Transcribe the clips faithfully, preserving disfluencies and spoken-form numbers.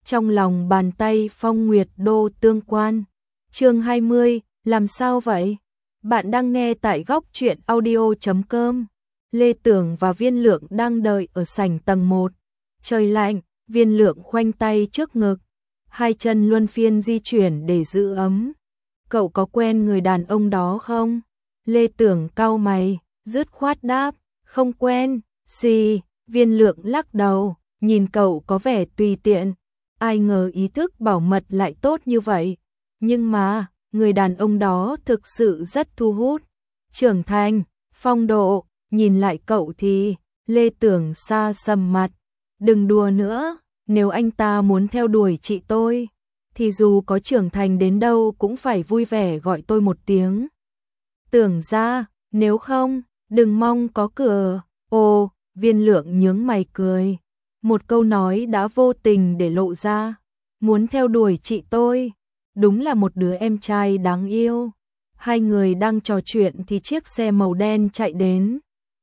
trong lòng bàn tay Phong Nguyệt Đô tương quan. Chương hai mươi, làm sao vậy? Bạn đang nghe tại góc truyện audio chấm com. Lê Tưởng và Viên Lượng đang đợi ở sảnh tầng một. Trời lạnh, Viên Lượng khoanh tay trước ngực, hai chân luân phiên di chuyển để giữ ấm. Cậu có quen người đàn ông đó không? Lê Tưởng cau mày, dứt khoát đáp, không quen. Xì, Viên Lượng lắc đầu, nhìn cậu có vẻ tùy tiện. Ai ngờ ý thức bảo mật lại tốt như vậy. Nhưng mà, người đàn ông đó thực sự rất thu hút. Trưởng thành, phong độ, nhìn lại cậu thì, Lê Tưởng xa sầm mặt. Đừng đùa nữa, nếu anh ta muốn theo đuổi chị tôi, thì dù có trưởng thành đến đâu cũng phải vui vẻ gọi tôi một tiếng. Tưởng ra, nếu không, đừng mong có cửa. Ồ, Viên Lượng nhướng mày cười. Một câu nói đã vô tình để lộ ra. Muốn theo đuổi chị tôi, đúng là một đứa em trai đáng yêu. Hai người đang trò chuyện thì chiếc xe màu đen chạy đến.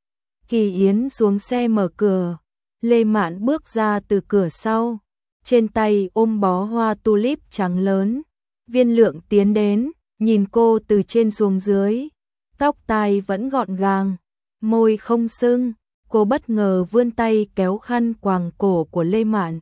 Kỳ Yến xuống xe mở cửa. Lê Mạn bước ra từ cửa sau, trên tay ôm bó hoa tulip trắng lớn. Viên Lượng tiến đến, nhìn cô từ trên xuống dưới. Tóc tai vẫn gọn gàng, môi không sưng. Cô bất ngờ vươn tay kéo khăn quàng cổ của Lê Mạn.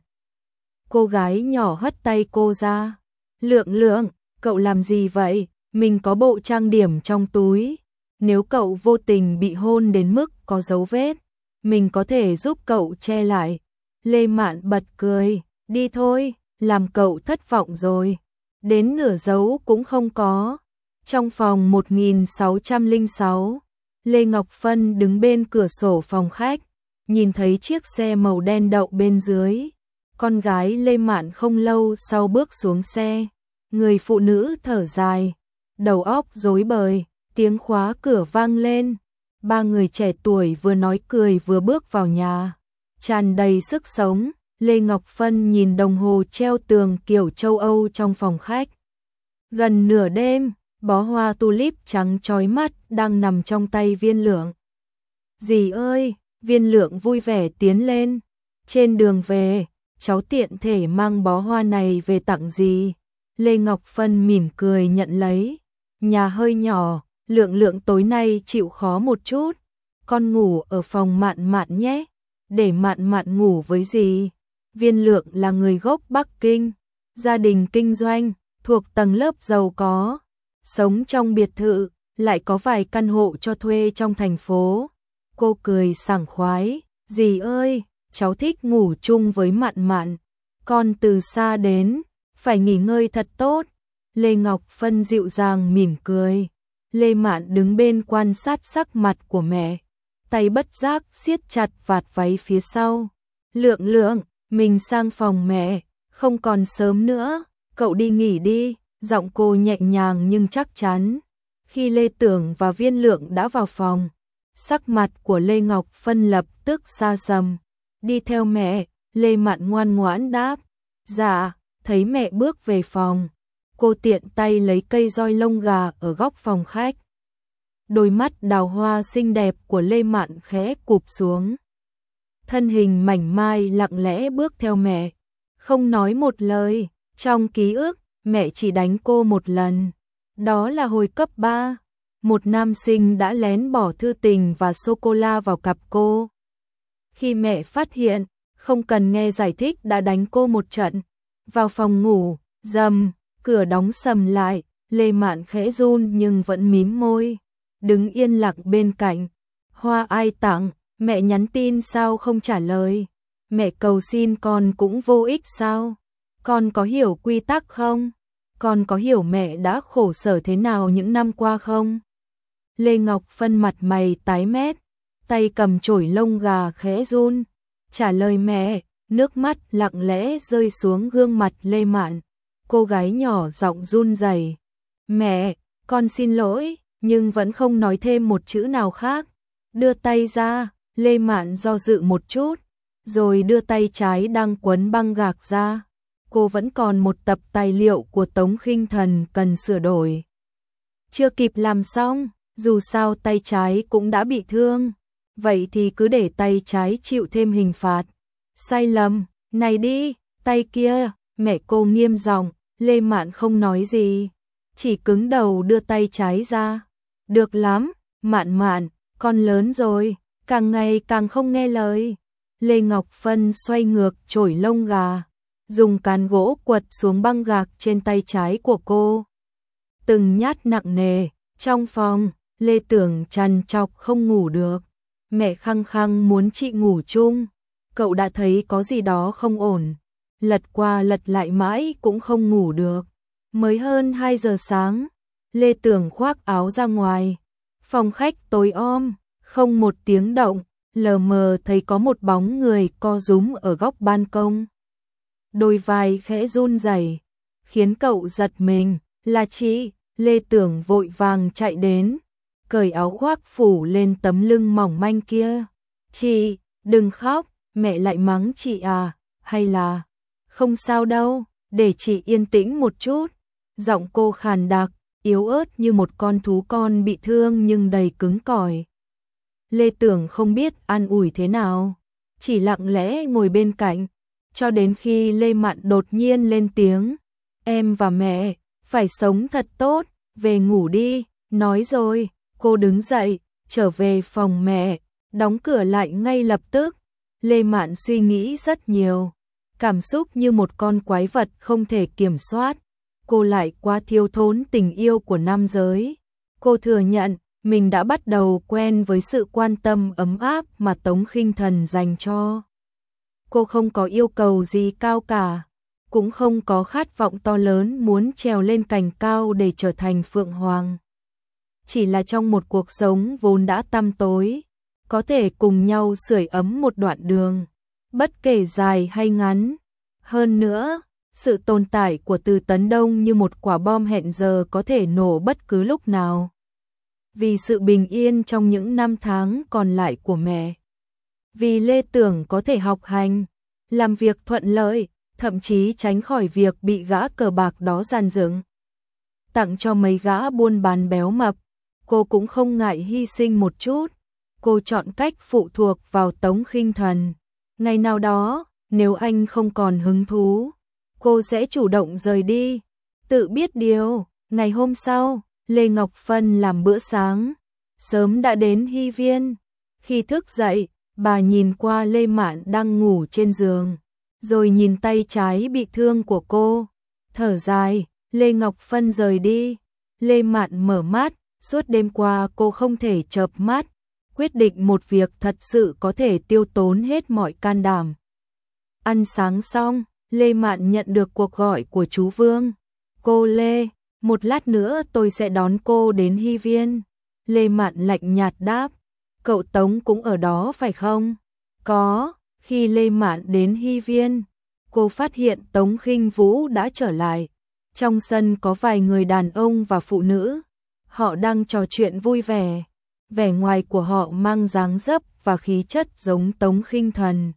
Cô gái nhỏ hất tay cô ra. Lượng Lượng, cậu làm gì vậy? Mình có bộ trang điểm trong túi. Nếu cậu vô tình bị hôn đến mức có dấu vết, mình có thể giúp cậu che lại. Lê Mạn bật cười, đi thôi, làm cậu thất vọng rồi. Đến nửa dấu cũng không có. Trong phòng một nghìn sáu trăm lẻ sáu, Lê Ngọc Phân đứng bên cửa sổ phòng khách, nhìn thấy chiếc xe màu đen đậu bên dưới. Con gái Lê Mạn không lâu sau bước xuống xe. Người phụ nữ thở dài, đầu óc rối bời, tiếng khóa cửa vang lên. Ba người trẻ tuổi vừa nói cười vừa bước vào nhà, tràn đầy sức sống. Lê Ngọc Phân nhìn đồng hồ treo tường kiểu châu Âu trong phòng khách. Gần nửa đêm, bó hoa tulip trắng chói mắt đang nằm trong tay Viên Lượng. Dì ơi, Viên Lượng vui vẻ tiến lên. Trên đường về, cháu tiện thể mang bó hoa này về tặng dì. Lê Ngọc Phân mỉm cười nhận lấy. Nhà hơi nhỏ, Lượng Lượng tối nay chịu khó một chút. Con ngủ ở phòng Mạn Mạn nhé, để Mạn Mạn ngủ với dì. Viên Lượng là người gốc Bắc Kinh, gia đình kinh doanh, thuộc tầng lớp giàu có. Sống trong biệt thự, lại có vài căn hộ cho thuê trong thành phố. Cô cười sảng khoái, dì ơi, cháu thích ngủ chung với Mạn Mạn. Con từ xa đến, phải nghỉ ngơi thật tốt. Lê Ngọc Phân dịu dàng mỉm cười. Lê Mạn đứng bên quan sát sắc mặt của mẹ, tay bất giác siết chặt vạt váy phía sau. Lượng Lượng, mình sang phòng mẹ, không còn sớm nữa, cậu đi nghỉ đi. Giọng cô nhẹ nhàng nhưng chắc chắn. Khi Lê Tưởng và Viên Lượng đã vào phòng, sắc mặt của Lê Ngọc Phân lập tức xa sầm. Đi theo mẹ, Lê Mạn ngoan ngoãn đáp. Dạ, thấy mẹ bước về phòng, cô tiện tay lấy cây roi lông gà ở góc phòng khách. Đôi mắt đào hoa xinh đẹp của Lê Mạn khẽ cụp xuống. Thân hình mảnh mai lặng lẽ bước theo mẹ, không nói một lời. Trong ký ức, mẹ chỉ đánh cô một lần. Đó là hồi cấp ba. Một nam sinh đã lén bỏ thư tình và sô-cô-la vào cặp cô. Khi mẹ phát hiện, không cần nghe giải thích đã đánh cô một trận. Vào phòng ngủ, rầm, cửa đóng sầm lại. Lê Mạn khẽ run nhưng vẫn mím môi, đứng yên lặng bên cạnh. Hoa ai tặng, mẹ nhắn tin sao không trả lời? Mẹ cầu xin con cũng vô ích sao? Con có hiểu quy tắc không? Con có hiểu mẹ đã khổ sở thế nào những năm qua không? Lê Ngọc Phân mặt mày tái mét, tay cầm chổi lông gà khẽ run. Trả lời mẹ, nước mắt lặng lẽ rơi xuống gương mặt Lê Mạn. Cô gái nhỏ giọng run rẩy. Mẹ, con xin lỗi, nhưng vẫn không nói thêm một chữ nào khác. Đưa tay ra, Lê Mạn do dự một chút, rồi đưa tay trái đang quấn băng gạc ra. Cô vẫn còn một tập tài liệu của Tống Khinh Thần cần sửa đổi. Chưa kịp làm xong, dù sao tay trái cũng đã bị thương. Vậy thì cứ để tay trái chịu thêm hình phạt. Sai lầm, này đi, tay kia, Mẹ cô nghiêm giọng, Lê Mạn không nói gì, chỉ cứng đầu đưa tay trái ra. Được lắm, Mạn Mạn, con lớn rồi, càng ngày càng không nghe lời. Lê Ngọc Phân xoay ngược chổi lông gà, dùng cán gỗ quật xuống băng gạc trên tay trái của cô. Từng nhát nặng nề, trong phòng, Lê Tưởng trằn trọc không ngủ được. Mẹ khăng khăng muốn chị ngủ chung, cậu đã thấy có gì đó không ổn. Lật qua lật lại mãi cũng không ngủ được. Mới hơn hai giờ sáng, Lê Tưởng khoác áo ra ngoài. Phòng khách tối om, không một tiếng động, lờ mờ thấy có một bóng người co rúm ở góc ban công. Đôi vai khẽ run rẩy, khiến cậu giật mình. Là chị. Lê Tưởng vội vàng chạy đến, cởi áo khoác phủ lên tấm lưng mỏng manh kia. Chị, đừng khóc, mẹ lại mắng chị à, hay là... Không sao đâu, để chị yên tĩnh một chút. Giọng cô khàn đặc, yếu ớt như một con thú con bị thương nhưng đầy cứng cỏi. Lê Tưởng không biết an ủi thế nào, chỉ lặng lẽ ngồi bên cạnh, cho đến khi Lê Mạn đột nhiên lên tiếng. Em và mẹ, phải sống thật tốt, về ngủ đi, nói rồi, cô đứng dậy, trở về phòng mẹ, đóng cửa lại ngay lập tức. Lê Mạn suy nghĩ rất nhiều, cảm xúc như một con quái vật không thể kiểm soát. Cô lại quá thiếu thốn tình yêu của nam giới. Cô thừa nhận, mình đã bắt đầu quen với sự quan tâm ấm áp mà Tống Khinh Thần dành cho. Cô không có yêu cầu gì cao cả, cũng không có khát vọng to lớn muốn trèo lên cành cao để trở thành phượng hoàng. Chỉ là trong một cuộc sống vốn đã tăm tối, có thể cùng nhau sưởi ấm một đoạn đường, bất kể dài hay ngắn. Hơn nữa, sự tồn tại của Từ Tấn Đông như một quả bom hẹn giờ có thể nổ bất cứ lúc nào. Vì sự bình yên trong những năm tháng còn lại của mẹ. Vì Lê Tưởng có thể học hành, làm việc thuận lợi, thậm chí tránh khỏi việc bị gã cờ bạc đó dàn dựng. Tặng cho mấy gã buôn bán béo mập, cô cũng không ngại hy sinh một chút. Cô chọn cách phụ thuộc vào Tống Khinh Thần. Ngày nào đó, nếu anh không còn hứng thú, cô sẽ chủ động rời đi. Tự biết điều, ngày hôm sau, Lê Ngọc Phân làm bữa sáng, sớm đã đến Hy Viên. Khi thức dậy, bà nhìn qua Lê Mạn đang ngủ trên giường, rồi nhìn tay trái bị thương của cô, thở dài. Lê Ngọc Phân rời đi, Lê Mạn mở mắt, suốt đêm qua cô không thể chợp mắt, quyết định một việc thật sự có thể tiêu tốn hết mọi can đảm. Ăn sáng xong, Lê Mạn nhận được cuộc gọi của chú Vương. Cô Lê, một lát nữa tôi sẽ đón cô đến Hy Viên. Lê Mạn lạnh nhạt đáp, cậu Tống cũng ở đó phải không? Có. Khi Lê Mạn đến Hy Viên, cô phát hiện Tống Khinh Vũ đã trở lại. Trong sân có vài người đàn ông và phụ nữ, họ đang trò chuyện vui vẻ. Vẻ ngoài của họ mang dáng dấp và khí chất giống Tống Khinh Thần.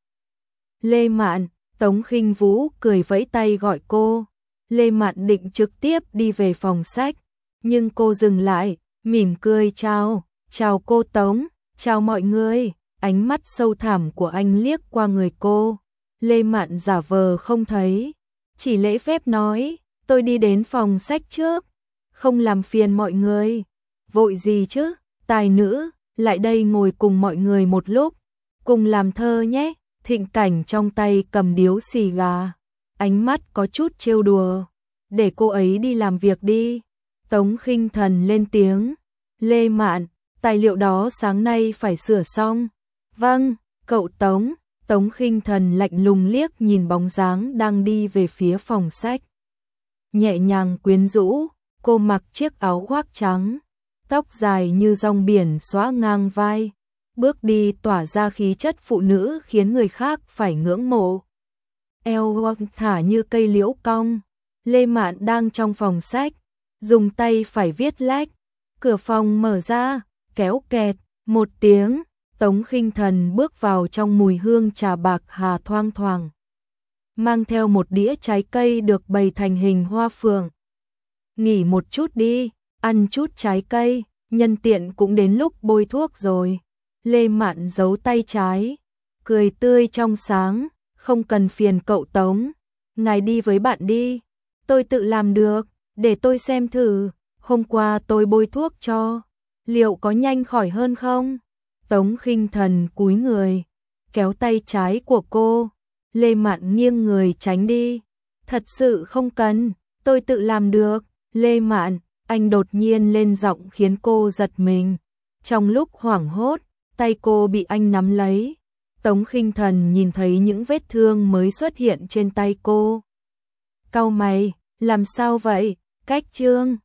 Lê Mạn, Tống Khinh Vũ cười vẫy tay gọi cô. Lê Mạn định trực tiếp đi về phòng sách, nhưng cô dừng lại, mỉm cười chào, chào cô Tống, chào mọi người. Ánh mắt sâu thẳm của anh liếc qua người cô. Lê Mạn giả vờ không thấy, chỉ lễ phép nói, tôi đi đến phòng sách trước, không làm phiền mọi người. Vội gì chứ, tài nữ, lại đây ngồi cùng mọi người một lúc, cùng làm thơ nhé. Thịnh Cảnh trong tay cầm điếu xì gà, ánh mắt có chút trêu đùa, để cô ấy đi làm việc đi. Tống Khinh Thần lên tiếng, Lê Mạn, tài liệu đó sáng nay phải sửa xong. Vâng, cậu Tống. Tống Khinh Thần lạnh lùng liếc nhìn bóng dáng đang đi về phía phòng sách. Nhẹ nhàng quyến rũ, cô mặc chiếc áo khoác trắng, tóc dài như rong biển xõa ngang vai, bước đi tỏa ra khí chất phụ nữ khiến người khác phải ngưỡng mộ. Eo thả như cây liễu cong. Lê Mạn đang trong phòng sách, dùng tay phải viết lách. Cửa phòng mở ra, kéo kẹt, một tiếng. Tống Khinh Thần bước vào trong mùi hương trà bạc hà thoang thoảng, mang theo một đĩa trái cây được bày thành hình hoa phượng. Nghỉ một chút đi, ăn chút trái cây, nhân tiện cũng đến lúc bôi thuốc rồi. Lê Mạn giấu tay trái, cười tươi trong sáng, không cần phiền cậu Tống. ngài đi với bạn đi, tôi tự làm được, để tôi xem thử, hôm qua tôi bôi thuốc cho, liệu có nhanh khỏi hơn không? Tống Khinh Thần cúi người, kéo tay trái của cô, Lê Mạn nghiêng người tránh đi, thật sự không cần, tôi tự làm được, Lê Mạn, anh đột nhiên lên giọng khiến cô giật mình, trong lúc hoảng hốt, tay cô bị anh nắm lấy. Tống Khinh Thần nhìn thấy những vết thương mới xuất hiện trên tay cô. Cau mày, làm sao vậy? Cách Trương